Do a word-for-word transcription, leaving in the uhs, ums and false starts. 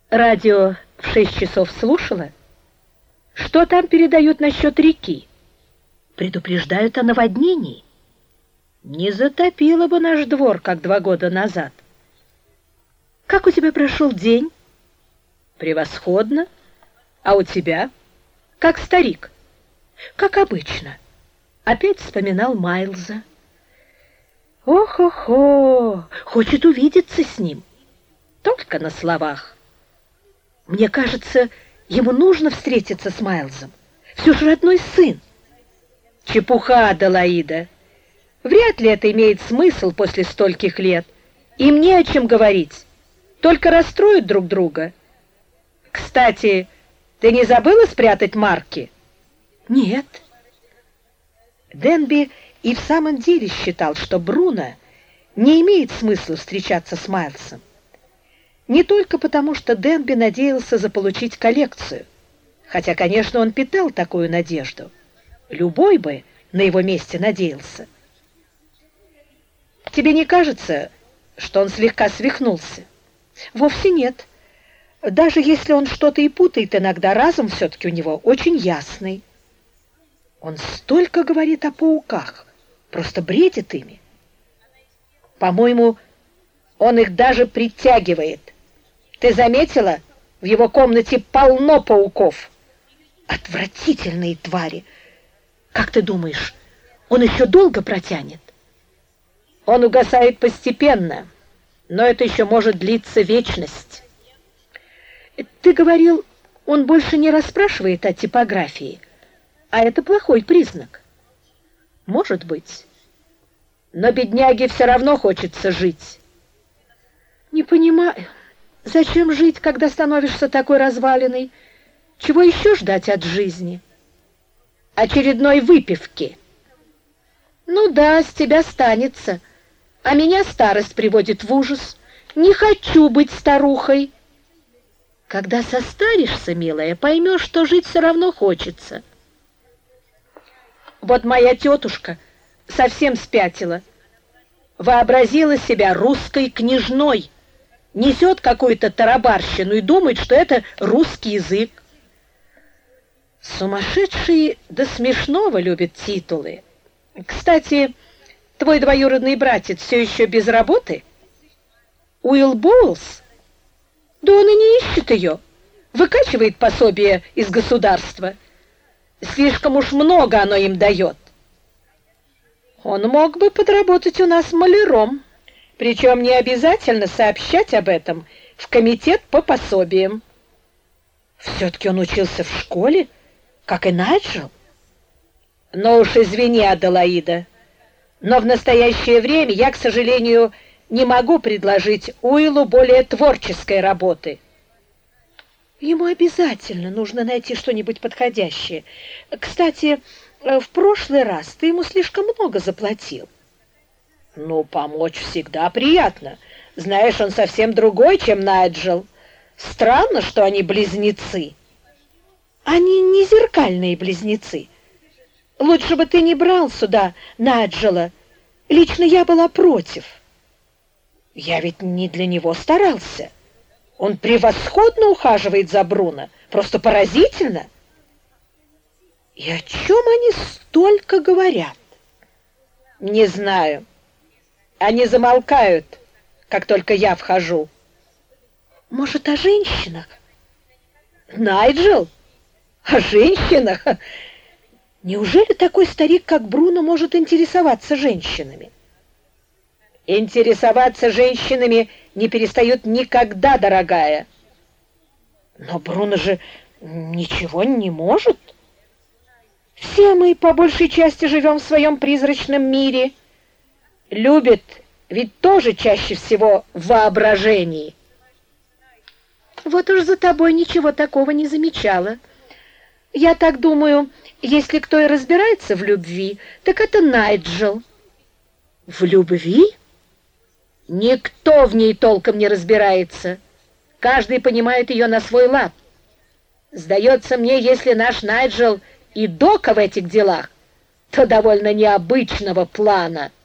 Радио в шесть часов слушала? Что там передают насчет реки? Предупреждают о наводнении. Не затопило бы наш двор, как два года назад. Как у тебя прошел день? Превосходно. А у тебя? Как старик? Как обычно. Опять вспоминал Майлза. Ох-охо, хочет увидеться с ним. Только на словах. Мне кажется, ему нужно встретиться с Майлзом. Все же родной сын. Чепуха, Аделаида. Вряд ли это имеет смысл после стольких лет. Им не о чем говорить. Только расстроят друг друга. Кстати, ты не забыла спрятать марки? Нет. Денби и в самом деле считал, что Бруно не имеет смысла встречаться с Майлсом. Не только потому, что Денби надеялся заполучить коллекцию, хотя, конечно, он питал такую надежду. Любой бы на его месте надеялся. Тебе не кажется, что он слегка свихнулся? Вовсе нет. Даже если он что-то и путает иногда, разум все-таки у него очень ясный. Он столько говорит о пауках, просто бредит ими. По-моему, он их даже притягивает. Ты заметила? В его комнате полно пауков. Отвратительные твари. Как ты думаешь, он еще долго протянет? Он угасает постепенно, но это еще может длиться вечность. Ты говорил, он больше не расспрашивает о типографии, а это плохой признак. Может быть. Но бедняге все равно хочется жить. Не понимаю, зачем жить, когда становишься такой развалиной? Чего еще ждать от жизни? Очередной выпивки. Ну да, с тебя станется. А меня старость приводит в ужас. Не хочу быть старухой. Когда состаришься, милая, поймешь, что жить все равно хочется. Вот моя тетушка совсем спятила. Вообразила себя русской княжной. Несет какую-то тарабарщину и думает, что это русский язык. Сумасшедшие до смешного любят титулы. Кстати, твой двоюродный братец все еще без работы? Уилл Боулс? Да он и не ищет ее. Выкачивает пособие из государства. Слишком уж много оно им дает. Он мог бы подработать у нас маляром. Причем не обязательно сообщать об этом в комитет по пособиям. Все-таки он учился в школе, как и Найджел. Но уж извини, Аделаида, но в настоящее время я, к сожалению, не могу предложить Уиллу более творческой работы. Ему обязательно нужно найти что-нибудь подходящее. Кстати, в прошлый раз ты ему слишком много заплатил. Ну, помочь всегда приятно. Знаешь, он совсем другой, чем Найджел. Странно, что они близнецы. Они не зеркальные близнецы. Лучше бы ты не брал сюда Найджела. Лично я была против. Я ведь не для него старался. Он превосходно ухаживает за Бруно. Просто поразительно. И о чем они столько говорят? Не знаю. Они замолкают, как только я вхожу. Может, о женщинах? Найджел? О женщинах? Неужели такой старик, как Бруно, может интересоваться женщинами? Интересоваться женщинами не перестают никогда, дорогая. Но Бруно же ничего не может. Все мы по большей части живем в своем призрачном мире. Любит ведь тоже чаще всего в воображении. Вот уж за тобой ничего такого не замечала. Я так думаю, если кто и разбирается в любви, так это Найджел. В любви? Никто в ней толком не разбирается. Каждый понимает ее на свой лад. Сдается мне, если наш Найджел и дока в этих делах, то довольно необычного плана.